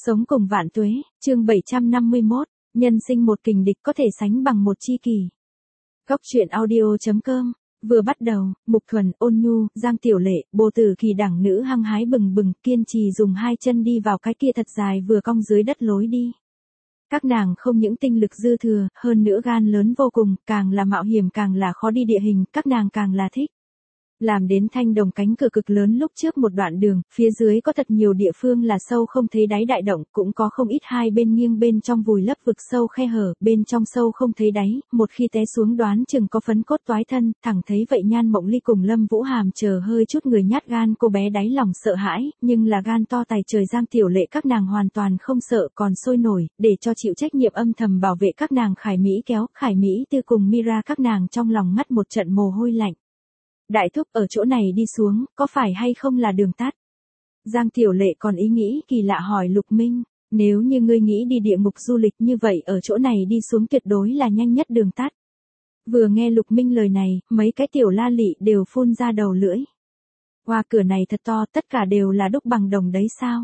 Sống cùng vạn tuế, chương 751, nhân sinh một kình địch có thể sánh bằng một chi kỷ. Góc truyện audio.com, vừa bắt đầu, Mục Thuần, Ôn Nhu, Giang Tiểu Lệ, Bồ Tử Kỳ đẳng nữ hăng hái bừng bừng, kiên trì dùng hai chân đi vào cái kia thật dài vừa cong dưới đất lối đi. Các nàng không những tinh lực dư thừa, hơn nữa gan lớn vô cùng, càng là mạo hiểm càng là khó đi địa hình, các nàng càng là thích. Làm đến thanh đồng cánh cửa cực lớn lúc trước một đoạn đường, phía dưới có thật nhiều địa phương là sâu không thấy đáy đại động, cũng có không ít hai bên nghiêng bên trong vùi lấp vực sâu khe hở, bên trong sâu không thấy đáy, một khi té xuống đoán chừng có phấn cốt toái thân, thẳng thấy vậy Nhan Mộng Ly cùng Lâm Vũ Hàm chờ hơi chút người nhát gan cô bé đáy lòng sợ hãi, nhưng là gan to tài trời Giang Tiểu Lệ các nàng hoàn toàn không sợ còn sôi nổi, để cho chịu trách nhiệm âm thầm bảo vệ các nàng Khải Mỹ kéo, Khải Mỹ Tư cùng Mira các nàng trong lòng ngắt một trận mồ hôi lạnh. Đại thúc ở chỗ này đi xuống, có phải hay không là đường tắt? Giang Tiểu Lệ còn ý nghĩ kỳ lạ hỏi Lục Minh, nếu như ngươi nghĩ đi địa ngục du lịch như vậy ở chỗ này đi xuống tuyệt đối là nhanh nhất đường tắt. Vừa nghe Lục Minh lời này, mấy cái tiểu la lị đều phun ra đầu lưỡi. Qua cửa này thật to, tất cả đều là đúc bằng đồng đấy sao?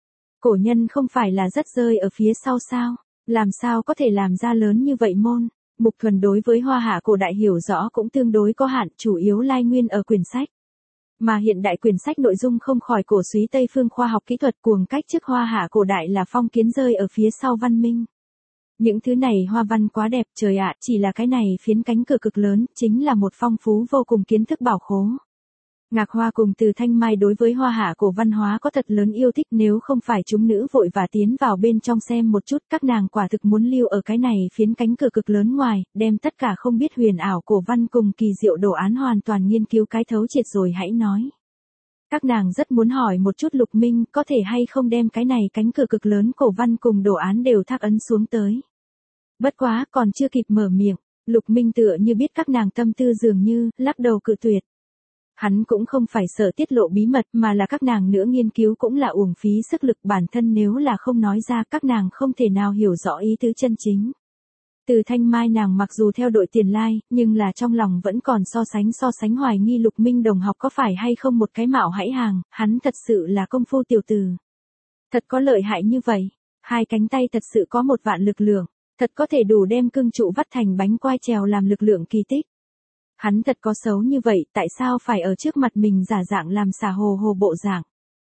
Cổ nhân không phải là rất rơi ở phía sau sao? Làm sao có thể làm ra lớn như vậy môn? Mục Thuần đối với Hoa Hạ cổ đại hiểu rõ cũng tương đối có hạn, chủ yếu lai nguyên ở quyển sách. Mà hiện đại quyển sách nội dung không khỏi cổ súy Tây phương khoa học kỹ thuật cuồng cách trước Hoa Hạ cổ đại là phong kiến rơi ở phía sau văn minh. Những thứ này hoa văn quá đẹp trời ạ, chỉ là cái này phiến cánh cửa cực lớn, chính là một phong phú vô cùng kiến thức bảo khố. Ngạc Hoa cùng Từ Thanh Mai đối với Hoa Hạ cổ văn hóa có thật lớn yêu thích, nếu không phải chúng nữ vội và tiến vào bên trong xem một chút, các nàng quả thực muốn lưu ở cái này phiến cánh cửa cực lớn ngoài, đem tất cả không biết huyền ảo cổ văn cùng kỳ diệu đồ án hoàn toàn nghiên cứu cái thấu triệt rồi hãy nói. Các nàng rất muốn hỏi một chút Lục Minh có thể hay không đem cái này cánh cửa cực lớn cổ văn cùng đồ án đều thác ấn xuống tới. Bất quá còn chưa kịp mở miệng, Lục Minh tựa như biết các nàng tâm tư dường như, lắc đầu cự tuyệt. Hắn cũng không phải sợ tiết lộ bí mật mà là các nàng nữa nghiên cứu cũng là uổng phí sức lực bản thân nếu là không nói ra các nàng không thể nào hiểu rõ ý tứ chân chính. Từ Thanh Mai nàng mặc dù theo đội Tiền Lai, nhưng là trong lòng vẫn còn so sánh hoài nghi Lục Minh đồng học có phải hay không một cái mạo hãi hàng, hắn thật sự là công phu tiểu tử. Thật có lợi hại như vậy, hai cánh tay thật sự có một vạn lực lượng, thật có thể đủ đem cương trụ vắt thành bánh quai trèo làm lực lượng kỳ tích. Hắn thật có xấu như vậy, tại sao phải ở trước mặt mình giả dạng làm xà hồ hồ bộ dạng?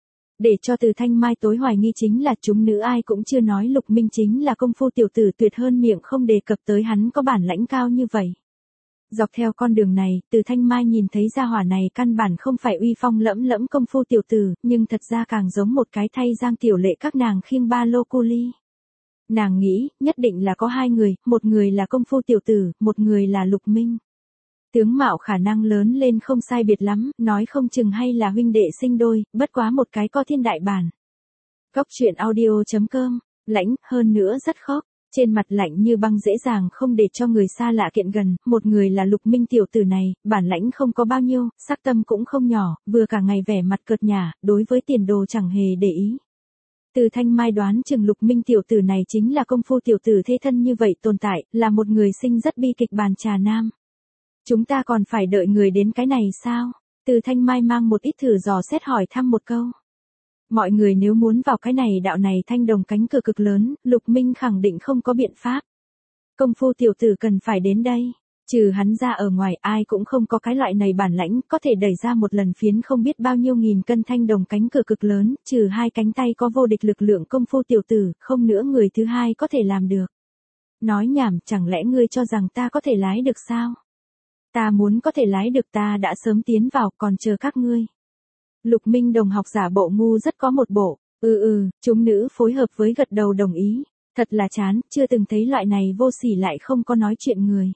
Để cho Từ Thanh Mai tối hoài nghi chính là chúng nữ ai cũng chưa nói Lục Minh chính là công phu tiểu tử tuyệt hơn miệng không đề cập tới hắn có bản lãnh cao như vậy. Dọc theo con đường này, Từ Thanh Mai nhìn thấy gia hỏa này căn bản không phải uy phong lẫm lẫm công phu tiểu tử, nhưng thật ra càng giống một cái thay Giang Tiểu Lệ các nàng khiêng ba lô cu ly. Nàng nghĩ, nhất định là có hai người, một người là công phu tiểu tử, một người là Lục Minh. Tướng mạo khả năng lớn lên không sai biệt lắm, nói không chừng hay là huynh đệ sinh đôi, bất quá một cái có thiên đại bản. Góc truyện audio.com, lãnh, hơn nữa rất khóc, trên mặt lạnh như băng dễ dàng không để cho người xa lạ kiện gần, một người là Lục Minh tiểu tử này, bản lãnh không có bao nhiêu, sắc tâm cũng không nhỏ, vừa cả ngày vẻ mặt cợt nhả, đối với tiền đồ chẳng hề để ý. Từ Thanh Mai đoán chừng Lục Minh tiểu tử này chính là công phu tiểu tử thế thân như vậy tồn tại, là một người sinh rất bi kịch bàn trà nam. Chúng ta còn phải đợi người đến cái này sao? Từ Thanh Mai mang một ít thử dò xét hỏi thăm một câu. Mọi người nếu muốn vào cái này đạo này thanh đồng cánh cửa cực lớn, Lục Minh khẳng định không có biện pháp. Công phu tiểu tử cần phải đến đây. Trừ hắn ra ở ngoài ai cũng không có cái loại này bản lãnh, có thể đẩy ra một lần phiến không biết bao nhiêu nghìn cân thanh đồng cánh cửa cực lớn, trừ hai cánh tay có vô địch lực lượng công phu tiểu tử, không nữa người thứ hai có thể làm được. Nói nhảm, chẳng lẽ ngươi cho rằng ta có thể lái được sao? Ta muốn có thể lái được ta đã sớm tiến vào, còn chờ các ngươi. Lục Minh đồng học giả bộ ngu rất có một bộ, chúng nữ phối hợp với gật đầu đồng ý, thật là chán, chưa từng thấy loại này vô sỉ lại không có nói chuyện người.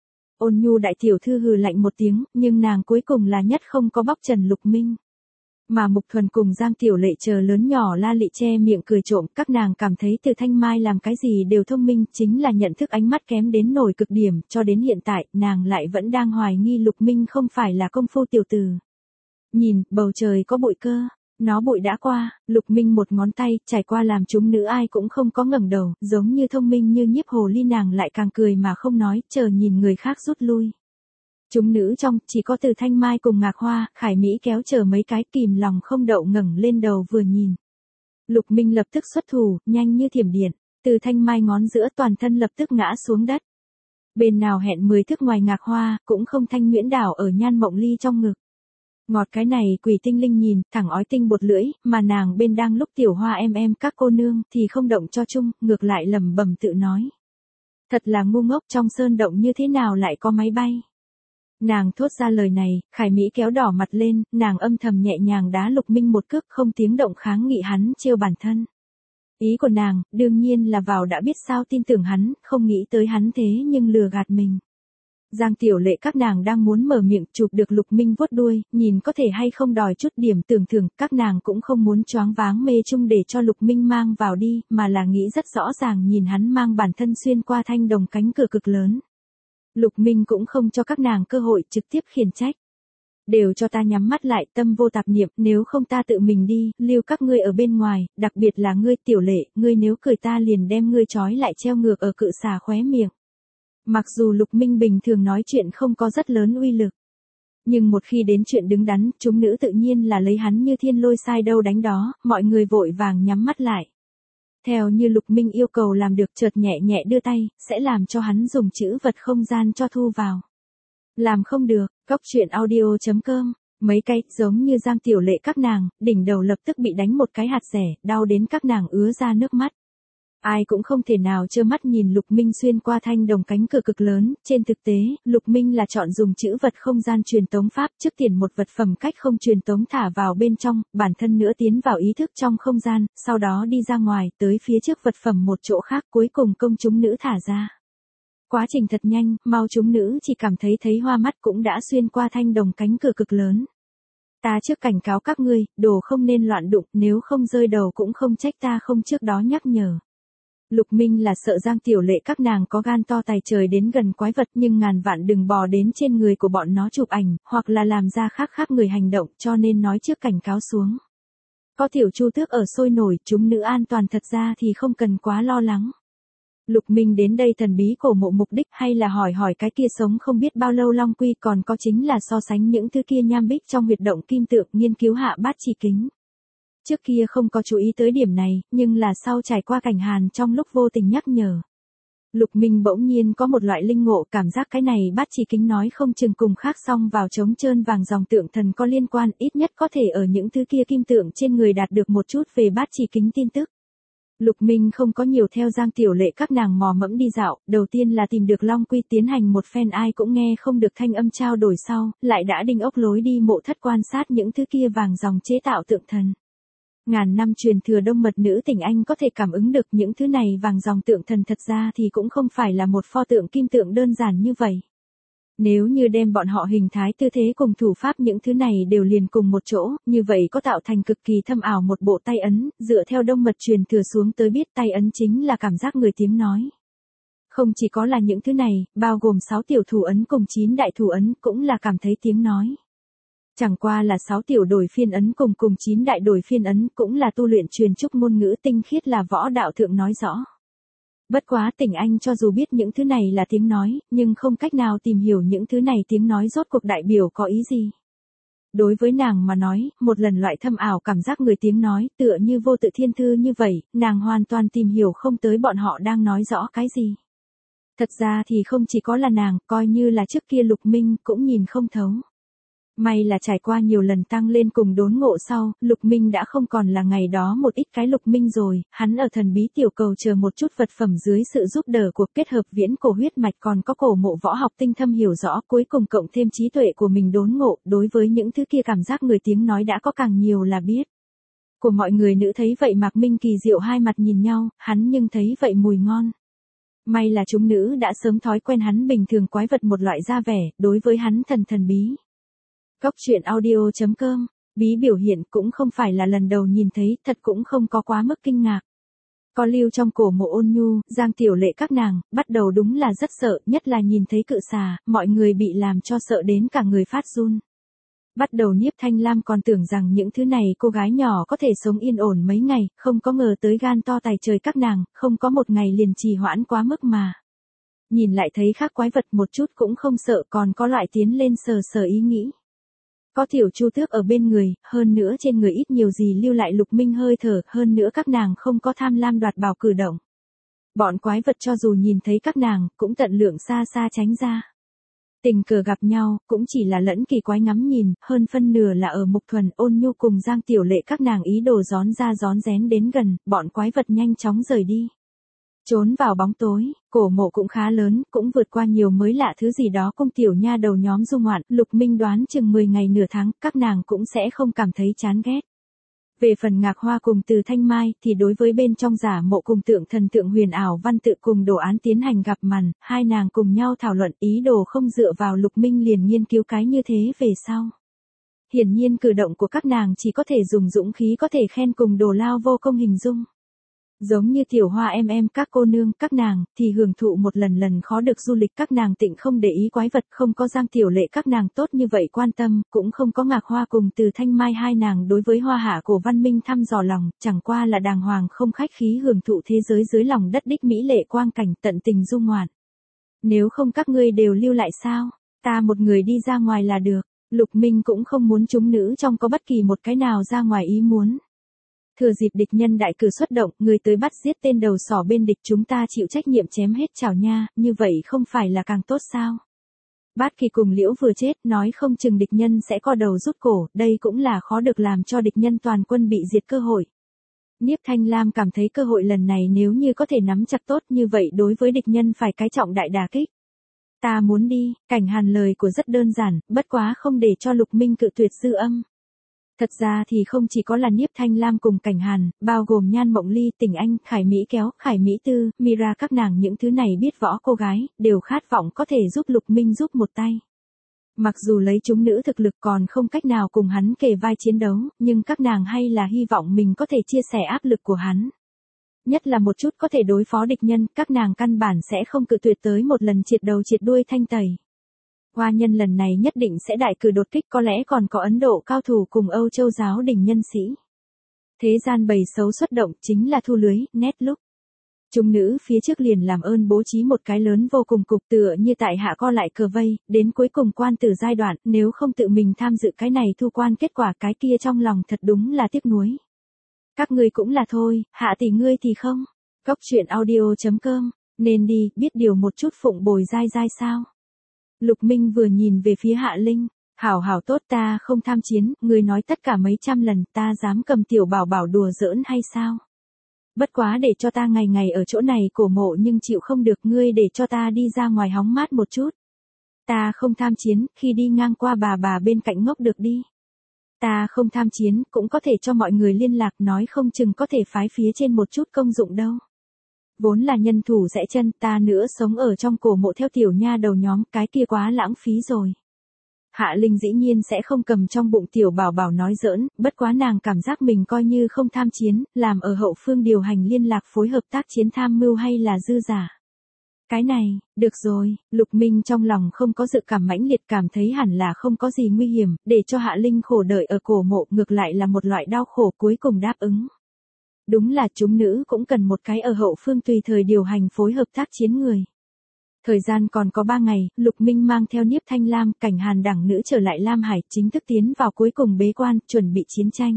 Ôn Nhu đại tiểu thư hừ lạnh một tiếng, nhưng nàng cuối cùng là nhất không có bóc trần Lục Minh. Mà Mục Thuần cùng Giang Tiểu Lệ chờ lớn nhỏ la lị che miệng cười trộm, các nàng cảm thấy Từ Thanh Mai làm cái gì đều thông minh, chính là nhận thức ánh mắt kém đến nổi cực điểm, cho đến hiện tại, nàng lại vẫn đang hoài nghi Lục Minh không phải là công phu tiểu tử. Nhìn, bầu trời có bụi cơ, nó bụi đã qua, Lục Minh một ngón tay, trải qua làm chúng nữ ai cũng không có ngẩng đầu, giống như thông minh như nhiếp hồ ly nàng lại càng cười mà không nói, chờ nhìn người khác rút lui. Chúng nữ trong, chỉ có Từ Thanh Mai cùng Ngạc Hoa, Khải Mỹ kéo chờ mấy cái kìm lòng không đậu ngẩng lên đầu vừa nhìn. Lục Minh lập tức xuất thủ, nhanh như thiểm điện, từ thanh mai ngón giữa toàn thân lập tức ngã xuống đất. Bên nào hẹn 10 thước ngoài ngạc hoa, cũng không thanh nguyễn đảo ở Nhan Mộng Ly trong ngực. Ngọt cái này quỷ tinh linh nhìn, thẳng ói tinh bột lưỡi, mà nàng bên đang lúc tiểu hoa em các cô nương thì không động cho chung, ngược lại lẩm bẩm tự nói. Thật là ngu ngốc, trong sơn động như thế nào lại có máy bay. Nàng thốt ra lời này, Khải Mỹ kéo đỏ mặt lên, nàng âm thầm nhẹ nhàng đá Lục Minh một cước, không tiếng động kháng nghị hắn trêu bản thân. Ý của nàng, đương nhiên là vào đã biết sao tin tưởng hắn, không nghĩ tới hắn thế nhưng lừa gạt mình. Giang Tiểu Lệ các nàng đang muốn mở miệng chụp được Lục Minh vuốt đuôi, nhìn có thể hay không đòi chút điểm tưởng thưởng, các nàng cũng không muốn choáng váng mê chung để cho Lục Minh mang vào đi, mà là nghĩ rất rõ ràng nhìn hắn mang bản thân xuyên qua thanh đồng cánh cửa cực lớn. Lục Minh cũng không cho các nàng cơ hội, trực tiếp khiển trách. Đều cho ta nhắm mắt lại, tâm vô tạp niệm, nếu không ta tự mình đi, lưu các ngươi ở bên ngoài, đặc biệt là ngươi Tiểu Lệ, ngươi nếu cười ta liền đem ngươi trói lại treo ngược ở cự xà khóe miệng. Mặc dù Lục Minh bình thường nói chuyện không có rất lớn uy lực, nhưng một khi đến chuyện đứng đắn, chúng nữ tự nhiên là lấy hắn như thiên lôi sai đâu đánh đó, mọi người vội vàng nhắm mắt lại. Theo như Lục Minh yêu cầu làm được, chợt nhẹ nhẹ đưa tay, sẽ làm cho hắn dùng chữ vật không gian cho thu vào. Làm không được, coctruyện.audio.com, mấy cái, giống như Giang Tiểu Lệ các nàng, đỉnh đầu lập tức bị đánh một cái hạt rẻ, đau đến các nàng ứa ra nước mắt. Ai cũng không thể nào trơ mắt nhìn Lục Minh xuyên qua thanh đồng cánh cửa cực lớn, trên thực tế, Lục Minh là chọn dùng chữ vật không gian truyền tống pháp, trước tiền một vật phẩm cách không truyền tống thả vào bên trong, bản thân nữa tiến vào ý thức trong không gian, sau đó đi ra ngoài, tới phía trước vật phẩm một chỗ khác, cuối cùng công chúng nữ thả ra. Quá trình thật nhanh, mau chúng nữ chỉ cảm thấy hoa mắt cũng đã xuyên qua thanh đồng cánh cửa cực lớn. Ta trước cảnh cáo các ngươi, đồ không nên loạn đụng, nếu không rơi đầu cũng không trách ta không trước đó nhắc nhở. Lục Minh là sợ Giang Tiểu Lệ các nàng có gan to tài trời đến gần quái vật, nhưng ngàn vạn đừng bò đến trên người của bọn nó chụp ảnh, hoặc là làm ra khác người hành động, cho nên nói trước cảnh cáo xuống. Có Tiểu Chu Tước ở sôi nổi, chúng nữ an toàn thật ra thì không cần quá lo lắng. Lục Minh đến đây thần bí cổ mộ mục đích hay là hỏi cái kia sống không biết bao lâu Long Quy, còn có chính là so sánh những thứ kia nham bích trong huyệt động kim tượng, nghiên cứu hạ bát chỉ kính. Trước kia không có chú ý tới điểm này, nhưng là sau trải qua cảnh hàn trong lúc vô tình nhắc nhở. Lục Minh bỗng nhiên có một loại linh ngộ, cảm giác cái này bát chỉ kính nói không chừng cùng khác song vào trống trơn vàng dòng tượng thần có liên quan, ít nhất có thể ở những thứ kia kim tượng trên người đạt được một chút về bát chỉ kính tin tức. Lục Minh không có nhiều theo Giang Tiểu Lệ các nàng mò mẫm đi dạo, đầu tiên là tìm được Long Quy tiến hành một phen ai cũng nghe không được thanh âm trao đổi sau, lại đã đinh ốc lối đi mộ thất quan sát những thứ kia vàng dòng chế tạo tượng thần. Ngàn năm truyền thừa đông mật nữ tỉnh Anh có thể cảm ứng được những thứ này vàng dòng tượng thần thật ra thì cũng không phải là một pho tượng kim tượng đơn giản như vậy. Nếu như đem bọn họ hình thái tư thế cùng thủ pháp những thứ này đều liền cùng một chỗ, như vậy có tạo thành cực kỳ thâm ảo một bộ tay ấn, dựa theo đông mật truyền thừa xuống tới biết tay ấn chính là cảm giác người tiếng nói. Không chỉ có là những thứ này, bao gồm 6 tiểu thủ ấn cùng 9 đại thủ ấn cũng là cảm thấy tiếng nói. Chẳng qua là 6 tiểu đổi phiên ấn cùng 9 đại đổi phiên ấn cũng là tu luyện truyền trúc ngôn ngữ tinh khiết là võ đạo thượng nói rõ. Bất quá tỉnh Anh cho dù biết những thứ này là tiếng nói, nhưng không cách nào tìm hiểu những thứ này tiếng nói rốt cuộc đại biểu có ý gì. Đối với nàng mà nói, một lần loại thâm ảo cảm giác người tiếng nói tựa như vô tự thiên thư như vậy, nàng hoàn toàn tìm hiểu không tới bọn họ đang nói rõ cái gì. Thật ra thì không chỉ có là nàng, coi như là trước kia Lục Minh cũng nhìn không thấu. May là trải qua nhiều lần tăng lên cùng đốn ngộ sau, Lục Minh đã không còn là ngày đó một ít cái Lục Minh rồi, hắn ở thần bí tiểu cầu chờ một chút vật phẩm dưới sự giúp đỡ của kết hợp viễn cổ huyết mạch còn có cổ mộ võ học tinh thâm hiểu rõ, cuối cùng cộng thêm trí tuệ của mình đốn ngộ, đối với những thứ kia cảm giác người tiếng nói đã có càng nhiều là biết. Của mọi người nữ thấy vậy Mạc Minh Kỳ Diệu hai mặt nhìn nhau, hắn nhưng thấy vậy mùi ngon. May là chúng nữ đã sớm thói quen hắn bình thường quái vật một loại ra vẻ, đối với hắn thần bí. Coctruyện.audio.com, bí biểu hiện cũng không phải là lần đầu nhìn thấy, thật cũng không có quá mức kinh ngạc. Có lưu trong cổ mộ Ôn Nhu, Giang Tiểu Lệ các nàng, bắt đầu đúng là rất sợ, nhất là nhìn thấy cự xà, mọi người bị làm cho sợ đến cả người phát run. Bắt đầu Nhiếp Thanh Lam còn tưởng rằng những thứ này cô gái nhỏ có thể sống yên ổn mấy ngày, không có ngờ tới gan to tài trời các nàng, không có một ngày liền trì hoãn quá mức mà. Nhìn lại thấy khác quái vật một chút cũng không sợ, còn có loại tiến lên sờ ý nghĩ. Có Tiểu Chu Tước ở bên người, hơn nữa trên người ít nhiều gì lưu lại Lục Minh hơi thở, hơn nữa các nàng không có tham lam đoạt bảo cử động. Bọn quái vật cho dù nhìn thấy các nàng, cũng tận lượng xa xa tránh ra. Tình cờ gặp nhau, cũng chỉ là lẫn kỳ quái ngắm nhìn, hơn phân nửa là ở Mục Thuần, Ôn Nhu cùng Giang Tiểu Lệ các nàng ý đồ gión ra gión rén đến gần, bọn quái vật nhanh chóng rời đi. Trốn vào bóng tối, cổ mộ cũng khá lớn, cũng vượt qua nhiều mới lạ thứ gì đó cung tiểu nha đầu nhóm du ngoạn, Lục Minh đoán chừng 10 ngày nửa tháng, các nàng cũng sẽ không cảm thấy chán ghét. Về phần Ngạc Hoa cùng Từ Thanh Mai thì đối với bên trong giả mộ cùng tượng thần tượng huyền ảo văn tự cùng đồ án tiến hành gặp mặt, hai nàng cùng nhau thảo luận ý đồ không dựa vào Lục Minh liền nghiên cứu cái như thế về sau. Hiển nhiên cử động của các nàng chỉ có thể dùng dũng khí có thể khen cùng đồ lao vô công hình dung. Giống như Tiểu Hoa em các cô nương, các nàng, thì hưởng thụ một lần khó được du lịch, các nàng tịnh không để ý quái vật, không có Giang Tiểu Lệ các nàng tốt như vậy quan tâm, cũng không có Ngạc Hoa cùng Từ Thanh Mai hai nàng đối với hoa hạ cổ văn minh thăm dò lòng, chẳng qua là đàng hoàng không khách khí hưởng thụ thế giới dưới lòng đất đích mỹ lệ quang cảnh tận tình du ngoạn. Nếu không các ngươi đều lưu lại sao, ta một người đi ra ngoài là được, Lục Minh cũng không muốn chúng nữ trong có bất kỳ một cái nào ra ngoài ý muốn. Thừa dịp địch nhân đại cử xuất động, người tới bắt giết tên đầu sỏ bên địch, chúng ta chịu trách nhiệm chém hết chảo nha, như vậy không phải là càng tốt sao? Bát Kỳ cùng Liễu vừa chết, nói không chừng địch nhân sẽ co đầu rút cổ, đây cũng là khó được làm cho địch nhân toàn quân bị diệt cơ hội. Nhiếp Thanh Lam cảm thấy cơ hội lần này nếu như có thể nắm chặt tốt như vậy đối với địch nhân phải cái trọng đại đả kích. Ta muốn đi, Cảnh Hàn lời của rất đơn giản, bất quá không để cho Lục Minh cự tuyệt dư âm. Thật ra thì không chỉ có là Nhiếp Thanh Lam cùng Cảnh Hàn, bao gồm Nhan Mộng Ly, Tình Anh, Khải Mỹ Kéo, Khải Mỹ Tư, Mira các nàng những thứ này biết võ cô gái, đều khát vọng có thể giúp Lục Minh giúp một tay. Mặc dù lấy chúng nữ thực lực còn không cách nào cùng hắn kề vai chiến đấu, nhưng các nàng hay là hy vọng mình có thể chia sẻ áp lực của hắn. Nhất là một chút có thể đối phó địch nhân, các nàng căn bản sẽ không cự tuyệt tới một lần triệt đầu triệt đuôi thanh tẩy. Hoa nhân lần này nhất định sẽ đại cử đột kích, có lẽ còn có Ấn Độ cao thủ cùng Âu Châu giáo đình nhân sĩ. Thế gian bầy xấu xuất động chính là thu lưới, nét lúc. Chúng nữ phía trước liền làm ơn bố trí một cái lớn vô cùng cục tựa như tại hạ co lại cờ vây, đến cuối cùng quan tử giai đoạn, nếu không tự mình tham dự cái này thu quan kết quả cái kia trong lòng thật đúng là tiếc nuối. Các ngươi cũng là thôi, hạ tỷ ngươi thì không. Góc truyện audio.com, nên đi, biết điều một chút phụng bồi dai dai sao. Lục Minh vừa nhìn về phía Hạ Linh, hảo hảo tốt, ta không tham chiến, ngươi nói tất cả mấy trăm lần, ta dám cầm tiểu bảo bảo đùa giỡn hay sao? Bất quá để cho ta ngày ngày ở chỗ này cổ mộ nhưng chịu không được, ngươi để cho ta đi ra ngoài hóng mát một chút. Ta không tham chiến, khi đi ngang qua bà bên cạnh ngốc được đi. Ta không tham chiến, cũng có thể cho mọi người liên lạc, nói không chừng có thể phái phía trên một chút công dụng đâu. Vốn là nhân thủ rẽ chân, ta nữa sống ở trong cổ mộ theo tiểu nha đầu nhóm, cái kia quá lãng phí rồi. Hạ Linh dĩ nhiên sẽ không cầm trong bụng tiểu bảo bảo nói giỡn, bất quá nàng cảm giác mình coi như không tham chiến, làm ở hậu phương điều hành liên lạc phối hợp tác chiến tham mưu hay là dư giả. Cái này, được rồi, Lục Minh trong lòng không có dự cảm mãnh liệt, cảm thấy hẳn là không có gì nguy hiểm, để cho Hạ Linh khổ đợi ở cổ mộ ngược lại là một loại đau khổ, cuối cùng đáp ứng. Đúng là chúng nữ cũng cần một cái ở hậu phương tùy thời điều hành phối hợp tác chiến người. Thời gian còn có 3 ngày, Lục Minh mang theo Nhiếp Thanh Lam, Cảnh Hàn đẳng nữ trở lại Lam Hải, chính thức tiến vào cuối cùng bế quan, chuẩn bị chiến tranh.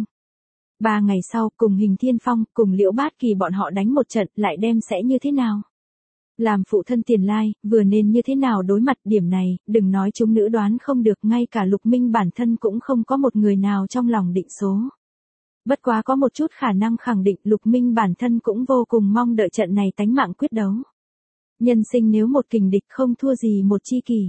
3 ngày sau, cùng Hình Thiên Phong, cùng Liễu Bát Kỳ bọn họ đánh một trận, lại đem sẽ như thế nào? Làm phụ thân tiền lai, vừa nên như thế nào đối mặt điểm này, đừng nói chúng nữ đoán không được, ngay cả Lục Minh bản thân cũng không có một người nào trong lòng định số. Bất quá có một chút khả năng khẳng định, Lục Minh bản thân cũng vô cùng mong đợi trận này tánh mạng quyết đấu. Nhân sinh nếu một kình địch không thua gì một chi kỷ.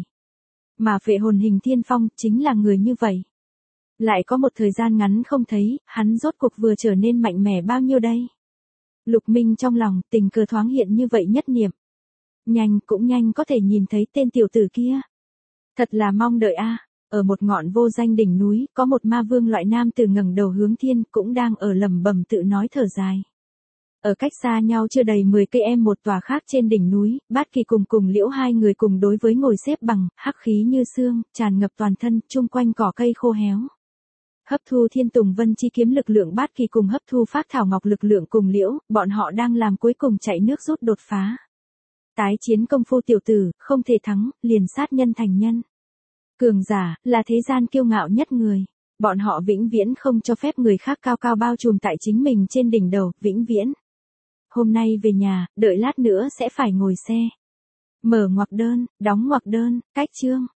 Mà Phệ Hồn Hình Thiên Phong chính là người như vậy. Lại có một thời gian ngắn không thấy, hắn rốt cuộc vừa trở nên mạnh mẽ bao nhiêu đây? Lục Minh trong lòng tình cờ thoáng hiện như vậy nhất niệm. Nhanh cũng nhanh có thể nhìn thấy tên tiểu tử kia. Thật là mong đợi a. Ở một ngọn vô danh đỉnh núi, có một ma vương loại nam tử ngẩng đầu hướng thiên, cũng đang ở lẩm bẩm tự nói thở dài. Ở cách xa nhau chưa đầy 10 cây em một tòa khác trên đỉnh núi, Bát Kỳ cùng Liễu hai người cùng đối với ngồi xếp bằng, hắc khí như xương, tràn ngập toàn thân, chung quanh cỏ cây khô héo. Hấp thu Thiên Tùng Vân chi kiếm lực lượng, Bát Kỳ cùng hấp thu Phác Thảo Ngọc lực lượng cùng Liễu, bọn họ đang làm cuối cùng chạy nước rút đột phá. Tái chiến công phu tiểu tử, không thể thắng, liền sát nhân thành nhân. Cường giả, là thế gian kiêu ngạo nhất người. Bọn họ vĩnh viễn không cho phép người khác cao cao bao trùm tại chính mình trên đỉnh đầu, vĩnh viễn. Hôm nay về nhà, đợi lát nữa sẽ phải ngồi xe. Mở ngoặc đơn, đóng ngoặc đơn, cách chương.